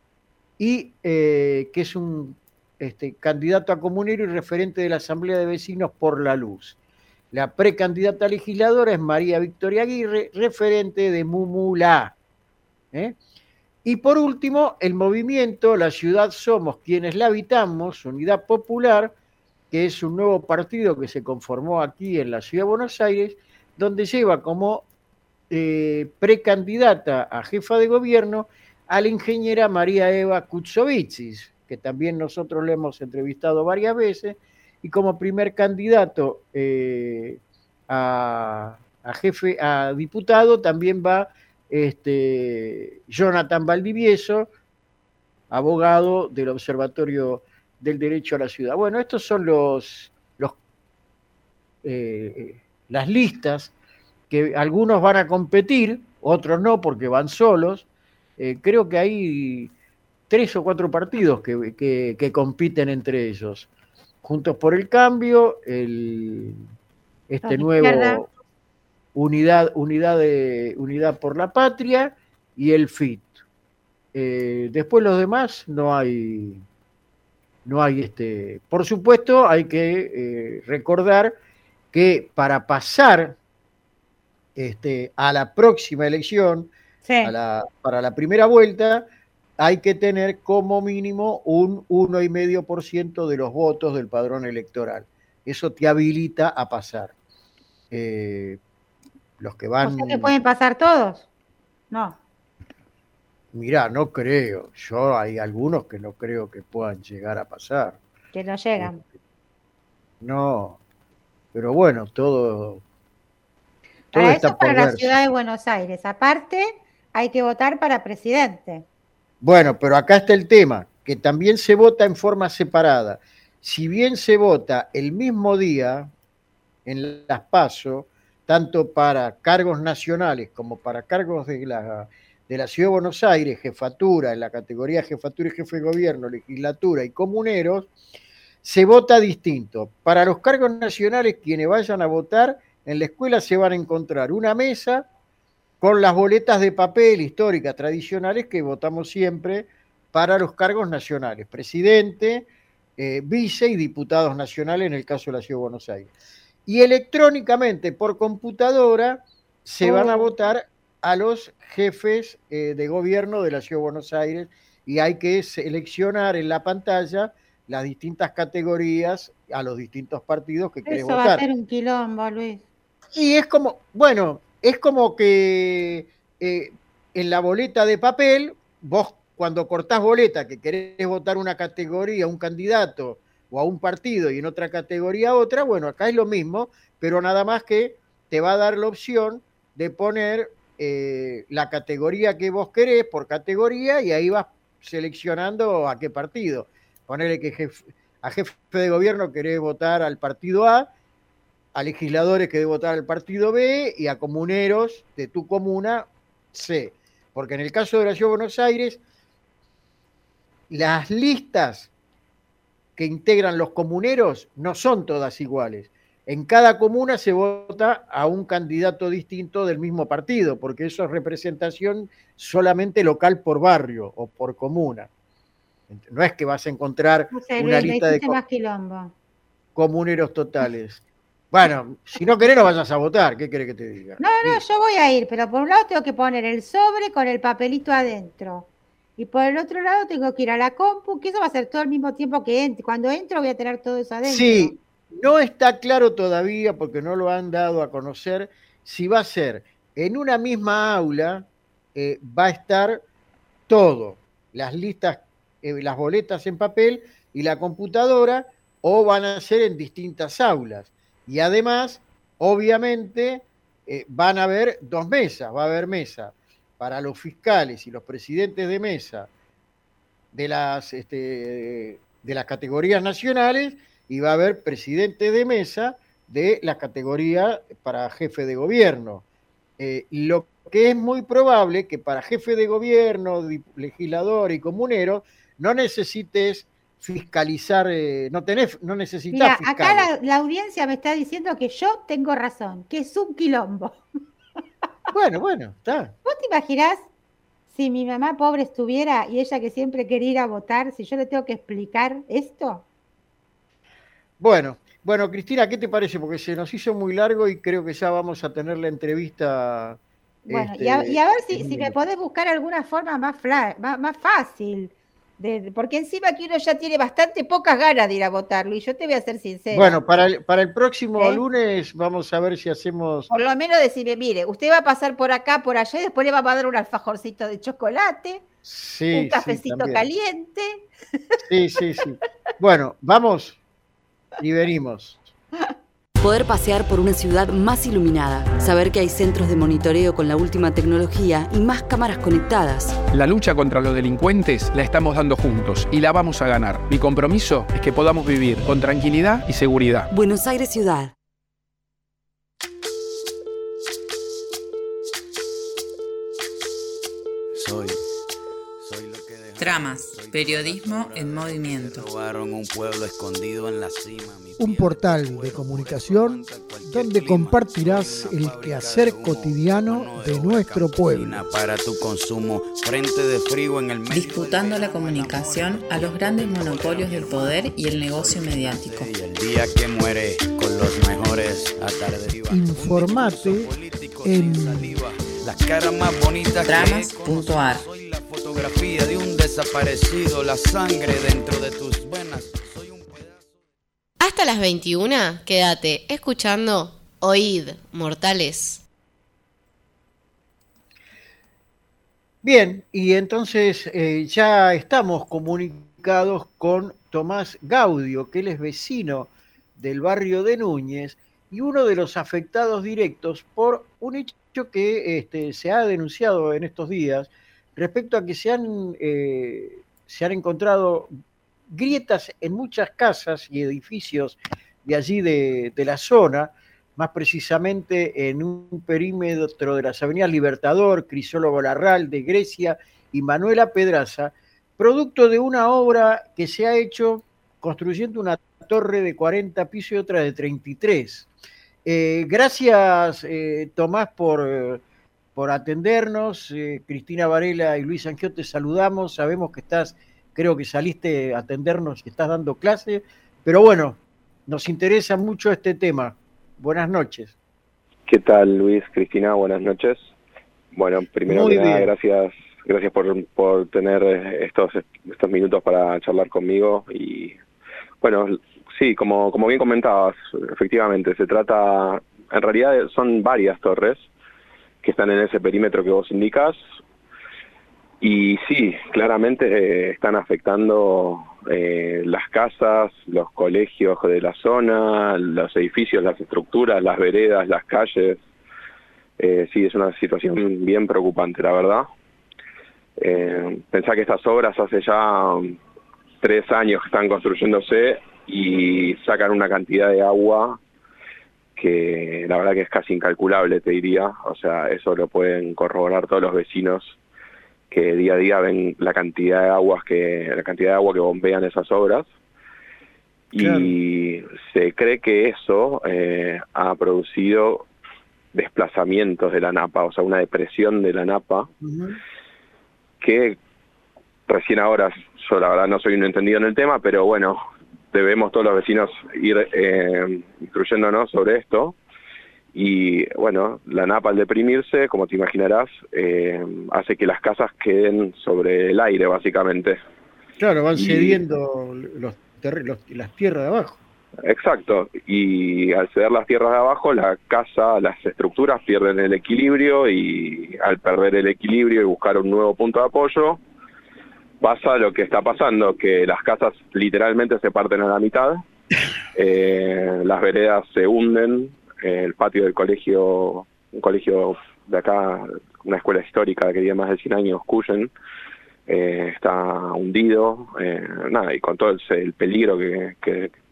y eh, que es un este, candidato a comunero y referente de la Asamblea de Vecinos por la Luz. La precandidata legisladora es María Victoria Aguirre, referente de Mumulá. ¿eh? Y por último, el movimiento La Ciudad Somos Quienes la Habitamos, Unidad Popular, que es un nuevo partido que se conformó aquí en la Ciudad de Buenos Aires, donde lleva como eh, precandidata a jefa de gobierno a la ingeniera María Eva Kutsovitsis, que también nosotros le hemos entrevistado varias veces, y como primer candidato eh, a, a jefe, a diputado, también va este, Jonathan Valdivieso, abogado del Observatorio del Derecho a la Ciudad. Bueno, estos son los, los eh, las listas que algunos van a competir, otros no, porque van solos. Eh, creo que hay tres o cuatro partidos que, que, que compiten entre ellos. Juntos por el Cambio, el, este nuevo unidad, unidad, de, unidad por la Patria y el F I T. Eh, después los demás no hay, no hay este. Por supuesto, hay que eh, recordar que para pasar este, a la próxima elección, sí. a la, para la primera vuelta, hay que tener como mínimo un uno coma cinco por ciento de los votos del padrón electoral. Eso te habilita a pasar. Eh, los que van... ¿O sea que pueden pasar todos? No. Mirá, no creo. Yo hay algunos que no creo que puedan llegar a pasar. Que no llegan. No. Pero bueno, todo... todo para está eso para la verse. Ciudad de Buenos Aires. Aparte, hay que votar para presidente. Bueno, pero acá está el tema, que también se vota en forma separada. Si bien se vota el mismo día en las PASO, tanto para cargos nacionales como para cargos de la, de la Ciudad de Buenos Aires, jefatura, en la categoría jefatura y jefe de gobierno, legislatura y comuneros, se vota distinto. Para los cargos nacionales, quienes vayan a votar, en la escuela se van a encontrar una mesa con las boletas de papel históricas tradicionales que votamos siempre para los cargos nacionales, presidente, eh, vice y diputados nacionales en el caso de la Ciudad de Buenos Aires. Y electrónicamente, por computadora, se oh. van a votar a los jefes eh, de gobierno de la Ciudad de Buenos Aires y hay que seleccionar en la pantalla las distintas categorías a los distintos partidos que querés votar. Eso va a ser un quilombo, Luis. Y es como, bueno... Es como que eh, en la boleta de papel, vos cuando cortás boleta que querés votar una categoría, un candidato o a un partido y en otra categoría otra, bueno, acá es lo mismo, pero nada más que te va a dar la opción de poner eh, la categoría que vos querés por categoría y ahí vas seleccionando a qué partido. Ponerle que jefe, a jefe de gobierno querés votar al partido A, a legisladores que deben votar al partido B y a comuneros de tu comuna C. Porque en el caso de la Ciudad de Buenos Aires, las listas que integran los comuneros no son todas iguales. En cada comuna se vota a un candidato distinto del mismo partido, porque eso es representación solamente local por barrio o por comuna. No es que vas a encontrar no sé, una lista de co- comuneros totales. Bueno, si no querés no vayas a votar, ¿qué querés que te diga? No, no, yo voy a ir, pero por un lado tengo que poner el sobre con el papelito adentro. Y por el otro lado tengo que ir a la compu, que eso va a ser todo al mismo tiempo que entre. Cuando entro voy a tener todo eso adentro. Sí, no está claro todavía, porque no lo han dado a conocer, si va a ser en una misma aula, eh, va a estar todo, las listas, eh, las boletas en papel y la computadora, o van a ser en distintas aulas. Y además, obviamente, eh, van a haber dos mesas. Va a haber mesa para los fiscales y los presidentes de mesa de las, este, de las categorías nacionales y va a haber presidente de mesa de la categoría para jefe de gobierno. Eh, lo que es muy probable que para jefe de gobierno, legislador y comunero no necesites fiscalizar, eh, no tenés, no necesitas Mira, fiscales. acá la, la audiencia me está diciendo que yo tengo razón, que es un quilombo. Bueno, bueno, está. ¿Vos te imaginás si mi mamá pobre estuviera y ella que siempre quería ir a votar, si yo le tengo que explicar esto? Bueno, bueno, Cristina, ¿qué te parece? Porque se nos hizo muy largo y creo que ya vamos a tener la entrevista. Bueno, este, y, a, y a ver si, en- si me podés buscar alguna forma más, fla- más, más fácil. De, de- porque encima que uno ya tiene bastante pocas ganas de ir a votarlo, y yo te voy a ser sincera. Bueno, para el, para el próximo ¿Eh? lunes vamos a ver si hacemos. Por lo menos decirle, mire, usted va a pasar por acá, por allá, y después le vamos a dar un alfajorcito de chocolate, Sí, un sí, cafecito también. caliente. Sí, sí, sí. Bueno, vamos y venimos. Poder pasear por una ciudad más iluminada, saber que hay centros de monitoreo con la última tecnología y más cámaras conectadas. La lucha contra los delincuentes la estamos dando juntos y la vamos a ganar. Mi compromiso es que podamos vivir con tranquilidad y seguridad. Buenos Aires Ciudad. Soy, soy lo que dejaron, Tramas, soy periodismo todas las en horas movimiento. que robaron un pueblo escondido en la cima. Mi Un piel portal de de fuego comunicación que aguanta cualquier donde clima. compartirás Soy una el fábrica quehacer de humo, cotidiano horno de obra nuestro pueblo. campesina para tu consumo, frente de frío en el medio Disputando del la verano, el amor comunicación y a los el grandes fuego, monopolios del poder y el negocio Hoy mediático. y el día que muere con los mejores atardes. Informate Un discurso político en sin saliva. Las caras más bonitas Tramas que he punto ar. conocido. Soy la fotografía de un desaparecido, la sangre dentro de tus venas. Soy un pedazo. Hasta las veintiuna, quédate escuchando Oíd, Mortales. Bien, y entonces eh, ya estamos comunicados con Tomás Gaudio, que él es vecino del barrio de Núñez y uno de los afectados directos por un hecho que este, se ha denunciado en estos días respecto a que se han, eh, se han encontrado grietas en muchas casas y edificios de allí de, de la zona, más precisamente en un perímetro de las avenidas Libertador, Crisólogo Larral, de Grecia y Manuela Pedraza, producto de una obra que se ha hecho construyendo una torre de cuarenta pisos y otra de treinta y tres. Eh, gracias, eh, Tomás, por, eh, por atendernos. Eh, Cristina Varela y Luis Angio te saludamos. Sabemos que estás, creo que saliste a atendernos y estás dando clase, pero bueno, nos interesa mucho este tema. Buenas noches. ¿Qué tal, Luis, Cristina? Buenas noches. Bueno, primero Muy que nada, bien. gracias, gracias por, por tener estos, estos minutos para charlar conmigo. Y bueno, sí, como, como bien comentabas, efectivamente, se trata, en realidad son varias torres que están en ese perímetro que vos indicás. Y sí, claramente eh, están afectando eh, las casas, los colegios de la zona, los edificios, las estructuras, las veredas, las calles. Eh, sí, es una situación bien preocupante, la verdad. Eh, pensá que estas obras hace ya um, tres años que están construyéndose y sacan una cantidad de agua que la verdad que es casi incalculable, te diría. O sea, eso lo pueden corroborar todos los vecinos que día a día ven la cantidad de aguas que la cantidad de agua que bombean esas obras. Y claro, se cree que eso eh, ha producido desplazamientos de la napa, o sea, una depresión de la napa, uh-huh. que recién ahora, yo la verdad no soy un entendido en el tema, pero bueno, debemos todos los vecinos ir eh, instruyéndonos sobre esto. Y bueno, la napa al deprimirse, como te imaginarás, eh, hace que las casas queden sobre el aire, básicamente. Claro, van y, cediendo los, los, las tierras de abajo. Exacto, y al ceder las tierras de abajo, la casa, las estructuras pierden el equilibrio, y al perder el equilibrio y buscar un nuevo punto de apoyo, pasa lo que está pasando, que las casas literalmente se parten a la mitad, eh, las veredas se hunden, el patio del colegio, un colegio de acá, una escuela histórica que tiene más de cien años, Cuyen, eh, está hundido, eh, nada, y con todo el, el peligro que, que,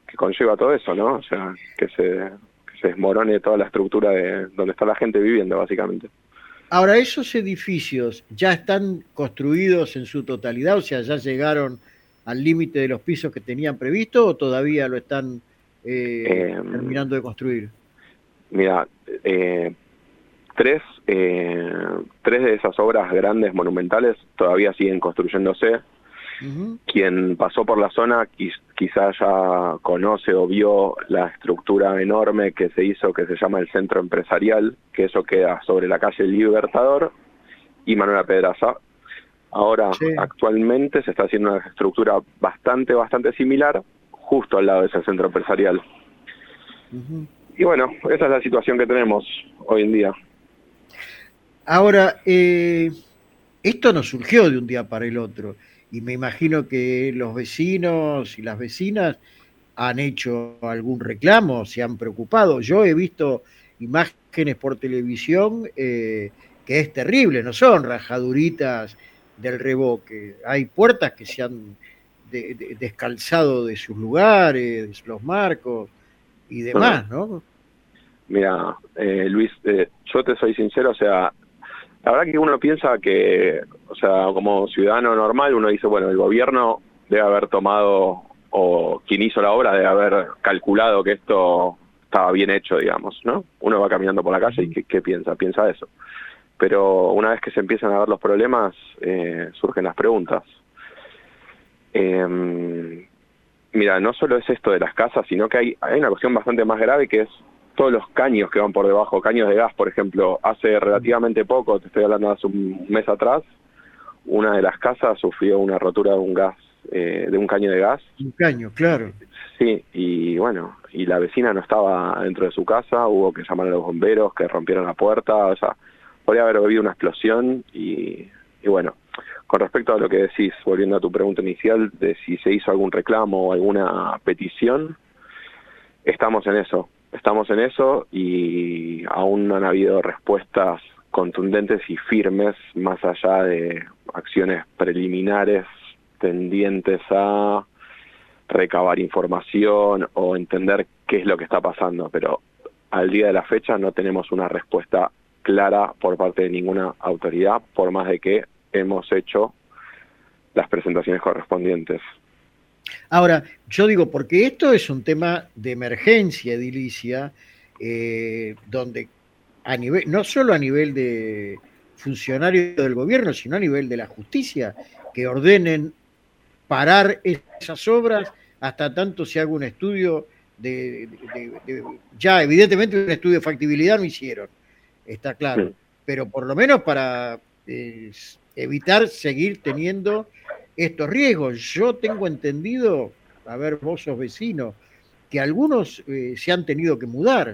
que conlleva todo eso, ¿no? O sea, que se, que se desmorone toda la estructura de donde está la gente viviendo, básicamente. Ahora, ¿esos edificios ya están construidos en su totalidad? O sea, ¿ya llegaron al límite de los pisos que tenían previsto o todavía lo están eh, eh, terminando de construir? Mira, eh, tres, eh, tres de esas obras grandes, monumentales, todavía siguen construyéndose. Uh-huh. Quien pasó por la zona quiz, quizás ya conoce o vio la estructura enorme que se hizo, que se llama el Centro Empresarial, que eso queda sobre la calle Libertador y Manuela Pedraza. Ahora, sí. Actualmente se está haciendo una estructura bastante, bastante similar, justo al lado de ese centro empresarial. Uh-huh. Y bueno, esa es la situación que tenemos hoy en día. Ahora, eh, esto no surgió de un día para el otro, y me imagino que los vecinos y las vecinas han hecho algún reclamo, se han preocupado. Yo he visto imágenes por televisión eh, que es terrible, no son rajaduritas del revoque. Hay puertas que se han de, de, descalzado de sus lugares, los marcos y demás, bueno, ¿no? Mira, eh, Luis, eh, yo te soy sincero, o sea, la verdad que uno piensa que, o sea, como ciudadano normal, uno dice, bueno, el gobierno debe haber tomado, o quien hizo la obra debe haber calculado que esto estaba bien hecho, digamos, ¿no? Uno va caminando por la calle y ¿qué, qué piensa? Piensa eso. Pero una vez que se empiezan a ver los problemas, eh, surgen las preguntas. Eh, mira, no solo es esto de las casas, sino que hay, hay una cuestión bastante más grave que es todos los caños que van por debajo, caños de gas, por ejemplo. Hace relativamente poco, te estoy hablando de hace un mes atrás, una de las casas sufrió una rotura de un gas, eh, de un caño de gas. Un caño, claro. Sí, y bueno, y la vecina no estaba dentro de su casa, hubo que llamar a los bomberos, que rompieron la puerta, o sea, podría haber habido una explosión y, y bueno, con respecto a lo que decís, volviendo a tu pregunta inicial de si se hizo algún reclamo o alguna petición, estamos en eso, estamos en eso y aún no han habido respuestas contundentes y firmes más allá de acciones preliminares tendientes a recabar información o entender qué es lo que está pasando, pero al día de la fecha no tenemos una respuesta clara por parte de ninguna autoridad, por más de que hemos hecho las presentaciones correspondientes. Ahora, yo digo, porque esto es un tema de emergencia edilicia, eh, donde a nivel, no solo a nivel de funcionarios del gobierno, sino a nivel de la justicia, que ordenen parar esas obras hasta tanto se haga un estudio de, de, de, de ya evidentemente un estudio de factibilidad no hicieron, está claro, sí. Pero por lo menos para eh, evitar seguir teniendo estos riesgos. Yo tengo entendido, a ver, vos sos vecino, que algunos eh, se han tenido que mudar.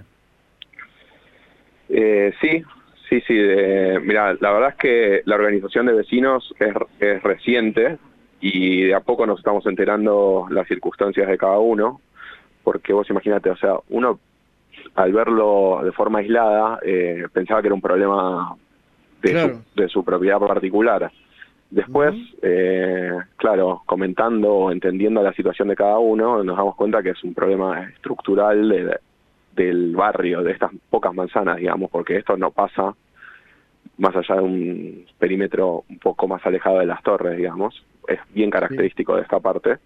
Eh, sí, sí, sí. Eh, mira, la verdad es que la organización de vecinos es, es reciente y de a poco nos estamos enterando las circunstancias de cada uno, porque vos imagínate, o sea, uno al verlo de forma aislada eh, pensaba que era un problema de, claro. su, de su propiedad particular. Después, uh-huh. eh, claro, comentando o entendiendo la situación de cada uno, nos damos cuenta que es un problema estructural de, del barrio, de estas pocas manzanas, digamos, porque esto no pasa más allá de un perímetro un poco más alejado de las torres, digamos. Es bien característico sí. de esta parte.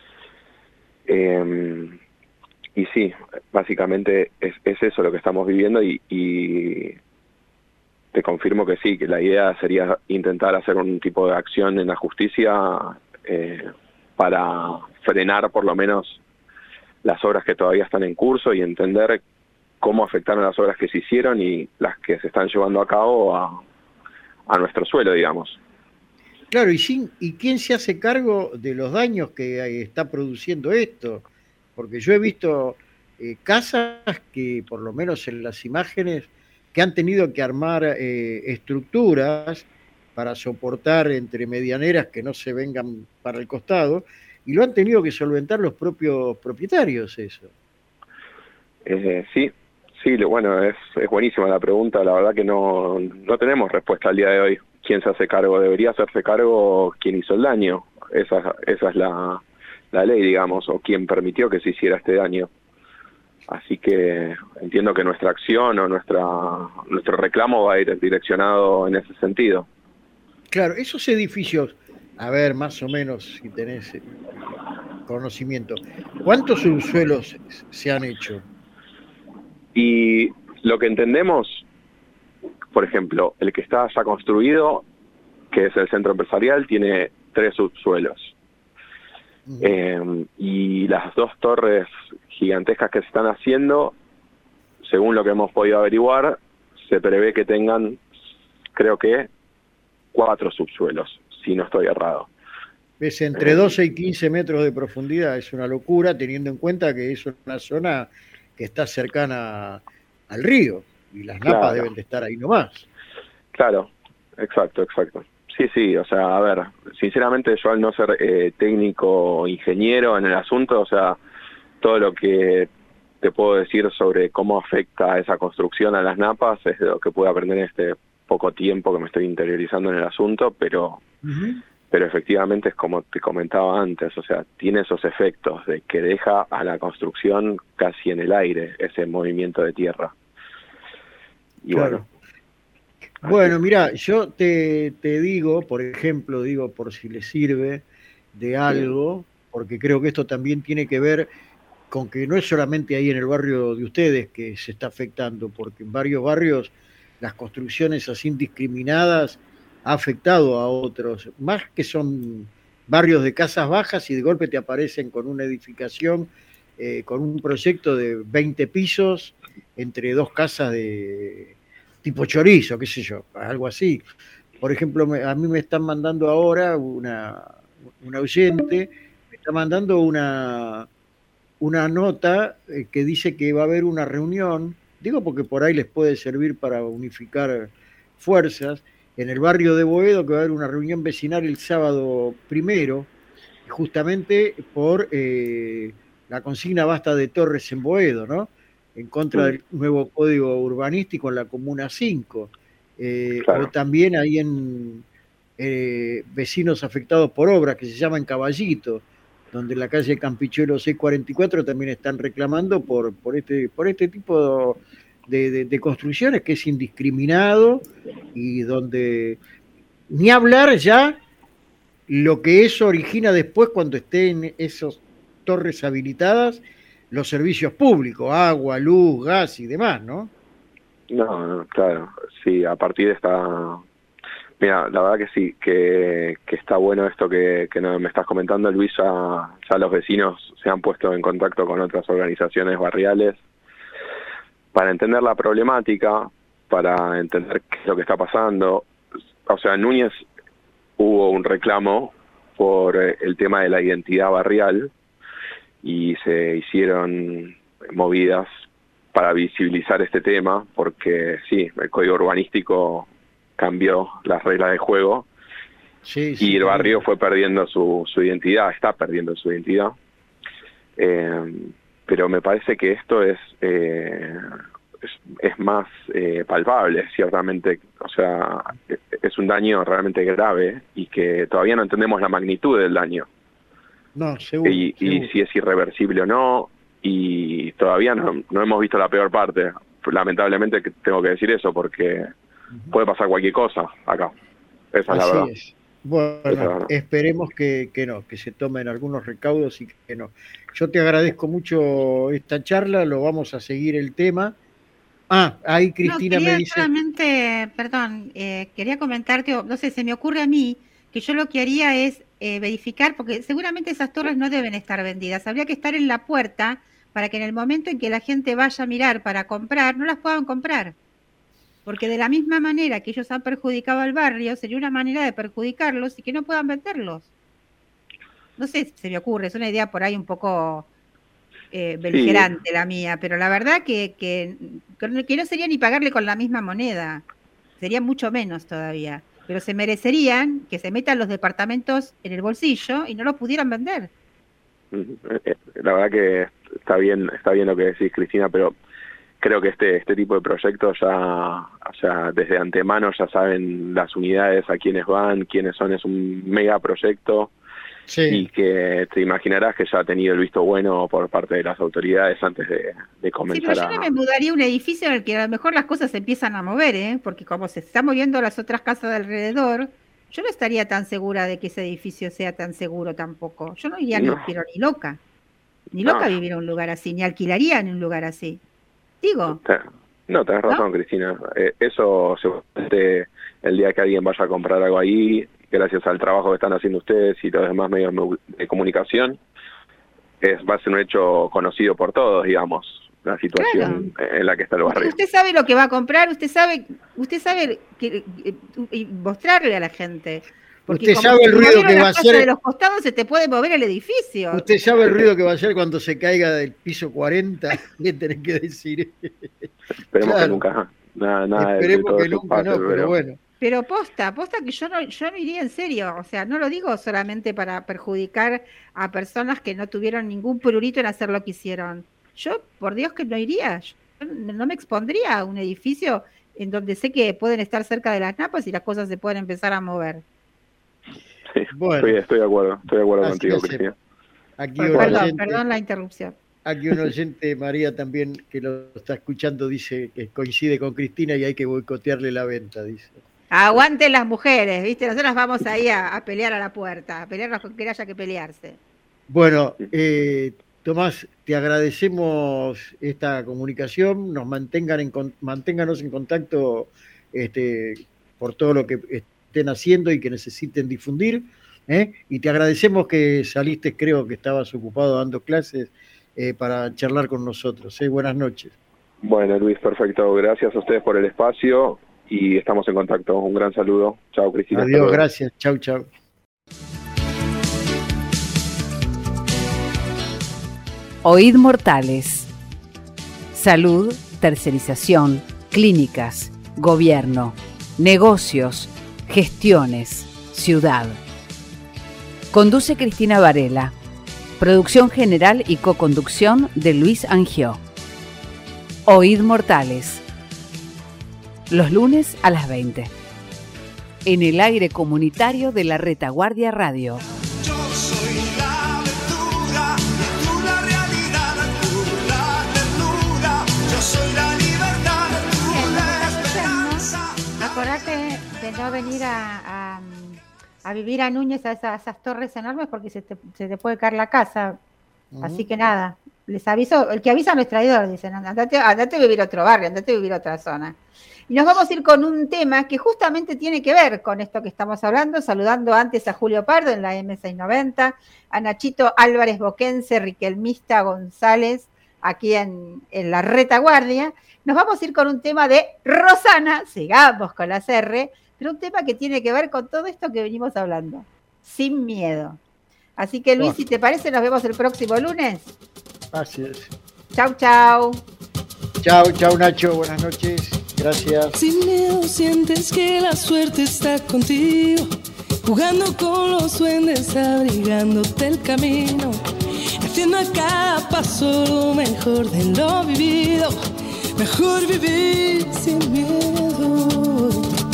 Eh, y sí, básicamente es, es eso lo que estamos viviendo y... y te confirmo que sí, que la idea sería intentar hacer un tipo de acción en la justicia eh, para frenar por lo menos las obras que todavía están en curso y entender cómo afectaron las obras que se hicieron y las que se están llevando a cabo a, a nuestro suelo, digamos. Claro, y, sin, ¿y quién se hace cargo de los daños que está produciendo esto? Porque yo he visto eh, casas que, por lo menos en las imágenes, que han tenido que armar eh, estructuras para soportar entre medianeras que no se vengan para el costado, y lo han tenido que solventar los propios propietarios eso. Eh, sí, sí, bueno, es, es buenísima la pregunta, la verdad que no, no tenemos respuesta al día de hoy. ¿Quién se hace cargo? Debería hacerse cargo quien hizo el daño, esa, esa es la, la ley, digamos, o quien permitió que se hiciera este daño. Así que entiendo que nuestra acción o nuestra nuestro reclamo va a ir direccionado en ese sentido. Claro, esos edificios, a ver, más o menos, si tenés conocimiento, ¿cuántos subsuelos se han hecho? Y lo que entendemos, por ejemplo, el que está ya construido, que es el centro empresarial, tiene tres subsuelos. Uh-huh. Eh, y las dos torres gigantescas que se están haciendo, según lo que hemos podido averiguar, se prevé que tengan, creo que, cuatro subsuelos, si no estoy errado. Es entre doce y quince metros de profundidad, es una locura, teniendo en cuenta que es una zona que está cercana al río, y las napas claro. deben de estar ahí nomás. Claro, exacto, exacto. Sí, sí, o sea, a ver, sinceramente yo al no ser eh, técnico o ingeniero en el asunto, o sea, todo lo que te puedo decir sobre cómo afecta esa construcción a las napas es de lo que pude aprender en este poco tiempo que me estoy interiorizando en el asunto, pero uh-huh. pero efectivamente es como te comentaba antes, o sea, tiene esos efectos de que deja a la construcción casi en el aire, ese movimiento de tierra. Y claro. bueno. Bueno, mira, yo te, te digo, por ejemplo, digo por si le sirve de algo, porque creo que esto también tiene que ver con que no es solamente ahí en el barrio de ustedes que se está afectando, porque en varios barrios las construcciones así indiscriminadas ha afectado a otros, más que son barrios de casas bajas y de golpe te aparecen con una edificación, eh, con un proyecto de veinte pisos entre dos casas de tipo chorizo, qué sé yo, algo así. Por ejemplo, me, a mí me están mandando ahora una, una oyente, me está mandando una, una nota eh, que dice que va a haber una reunión, digo porque por ahí les puede servir para unificar fuerzas, en el barrio de Boedo, que va a haber una reunión vecinal el sábado primero, justamente por eh, la consigna basta de torres en Boedo, ¿no? En contra del nuevo código urbanístico en la Comuna cinco, eh, claro. O también ahí en eh, vecinos afectados por obras que se llaman Caballito, donde en la calle Campichuelo seiscientos cuarenta y cuatro también están reclamando por, por, este, por este tipo de, de, de construcciones que es indiscriminado y donde ni hablar ya lo que eso origina después cuando estén esas torres habilitadas, los servicios públicos, agua, luz, gas y demás, ¿no? No, no, claro, sí, a partir de esta... Mira, la verdad que sí, que, que está bueno esto que, que me estás comentando, Luis, ya, ya los vecinos se han puesto en contacto con otras organizaciones barriales para entender la problemática, para entender qué es lo que está pasando. O sea, en Núñez hubo un reclamo por el tema de la identidad barrial, y se hicieron movidas para visibilizar este tema, porque sí, el código urbanístico cambió las reglas de juego sí, sí, y el barrio fue perdiendo su, su identidad, está perdiendo su identidad. Eh, pero me parece que esto es, eh, es, es más eh, palpable, ciertamente, o sea, es un daño realmente grave y que todavía no entendemos la magnitud del daño. No, seguro, y, seguro. y si es irreversible o no, y todavía no, no hemos visto la peor parte. Lamentablemente tengo que decir eso, porque uh-huh. puede pasar cualquier cosa acá. Esa Así es la verdad. Es. Bueno, esperemos que, que no, que se tomen algunos recaudos y que no. Yo te agradezco mucho esta charla, lo vamos a seguir el tema. Ah, ahí Cristina no, me dice... solamente, perdón, eh, quería comentarte, no sé, se me ocurre a mí que yo lo que haría es eh, verificar, porque seguramente esas torres no deben estar vendidas, habría que estar en la puerta para que en el momento en que la gente vaya a mirar para comprar, no las puedan comprar. Porque de la misma manera que ellos han perjudicado al barrio, sería una manera de perjudicarlos y que no puedan venderlos. No sé, se me ocurre, es una idea por ahí un poco eh, beligerante sí. la mía, pero la verdad que, que, que no sería ni pagarle con la misma moneda, sería mucho menos todavía. Pero se merecerían que se metan los departamentos en el bolsillo y no los pudieran vender. La verdad que está bien, está bien lo que decís, Cristina, pero creo que este este tipo de proyectos ya, o sea, desde antemano ya saben las unidades a quiénes van, quiénes son, es un mega proyecto Sí. Y que te imaginarás que ya ha tenido el visto bueno por parte de las autoridades antes de, de Sí, comenzar pero yo no a... me mudaría a un edificio en el que a lo mejor las cosas se empiezan a mover, ¿eh? Porque como se están moviendo las otras casas de alrededor, yo no estaría tan segura de que ese edificio sea tan seguro tampoco. Yo no iría No. ni, pero ni loca. Ni No. loca vivir en un lugar así, ni alquilaría en un lugar así. Digo, Te- No, tenés razón, ¿No? Cristina. Eh, eso seguramente el día que alguien vaya a comprar algo ahí, gracias al trabajo que están haciendo ustedes y los demás medios mu- de comunicación, es, va a ser un hecho conocido por todos, digamos, la situación en la que está el usted, barrio. usted sabe lo que va a comprar, usted sabe, usted sabe que, que- y mostrarle a la gente. Porque Usted como sabe se el ruido movieron que las va a casas hacer. de los costados, se te puede mover el edificio. Usted sabe el ruido que va a hacer cuando se caiga del piso cuarenta, ¿qué tenés que decir? Esperemos Claro. que nunca, nada, nada de Esperemos todo que eso nunca pase, no, pero bueno. Pero posta, posta que yo no, yo no iría en serio, o sea, no lo digo solamente para perjudicar a personas que no tuvieron ningún prurito en hacer lo que hicieron. Yo, por Dios que no iría, yo no me expondría a un edificio en donde sé que pueden estar cerca de las napas y las cosas se pueden empezar a mover. Sí, Bueno. estoy, estoy de acuerdo, estoy de acuerdo Así contigo, hacemos. Cristina. Aquí un Perdón, oyente, perdón la interrupción. aquí un oyente, María, también, que lo está escuchando, dice que coincide con Cristina y hay que boicotearle la venta, dice. Aguanten las mujeres, ¿viste? Nosotros vamos ahí a, a pelear a la puerta, a pelearnos con quien haya que pelearse. Bueno, eh, Tomás, te agradecemos esta comunicación, nos mantengan en, con- manténganos en contacto este, por todo lo que estén haciendo y que necesiten difundir, ¿eh? Y te agradecemos que saliste, creo que estabas ocupado dando clases, eh, para charlar con nosotros, ¿eh? Buenas noches. Bueno, Luis, perfecto. Gracias a ustedes por el espacio y estamos en contacto. Un gran saludo. Chao, Cristina. hasta Adiós, luego. gracias, chau, chau. Oíd Mortales. Salud, tercerización, clínicas, gobierno, negocios, gestiones, ciudad. Conduce Cristina Varela. Producción general y coconducción de Luis Angió. Oíd Mortales. Los lunes a las veinte. En el aire comunitario de la Retaguardia Radio. Yo soy la aventura, tú la realidad, tú la ternura. Yo soy la libertad, tú la esperanza. Acordate de no venir a, a, a vivir a Núñez, a esas, a esas torres enormes, porque se te, se te puede caer la casa. Ujú. Así que nada, les aviso, el que avisa no es traidor, dicen, andate, andate a vivir a otro barrio, andate a vivir a otra zona. Y nos vamos a ir con un tema que justamente tiene que ver con esto que estamos hablando, saludando antes a Julio Pardo en la M seiscientos noventa, a Nachito Álvarez Boquense, Riquelmista González, aquí en, en la Retaguardia. Nos vamos a ir con un tema de Rosana, sigamos con las R, pero un tema que tiene que ver con todo esto que venimos hablando, sin miedo. Así que Luis, Bueno. si te parece, nos vemos el próximo lunes. Así es. Chau, chau. Chau, chau, Nacho, buenas noches. Gracias. Sin miedo sientes que la suerte está contigo, jugando con los duendes, abrigándote el camino, haciendo a cada paso lo mejor de lo vivido. Mejor vivir sin miedo,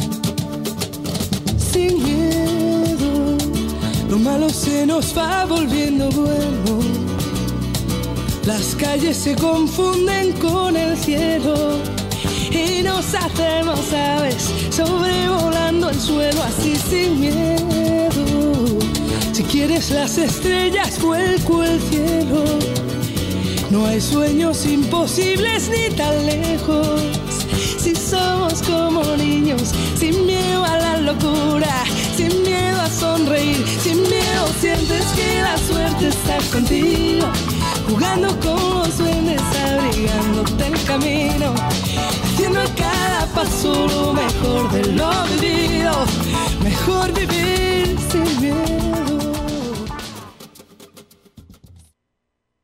sin miedo. Lo malo se nos va volviendo bueno, las calles se confunden con el cielo y nos hacemos aves sobrevolando el suelo así sin miedo. Si quieres las estrellas vuelco el cielo, no hay sueños imposibles ni tan lejos. Si somos como niños, sin miedo a la locura, sin miedo a sonreír, sin miedo sientes que la suerte está contigo, jugando con los duendes, abrigándote el camino, haciendo a cada paso lo mejor de lo vivido. Mejor vivir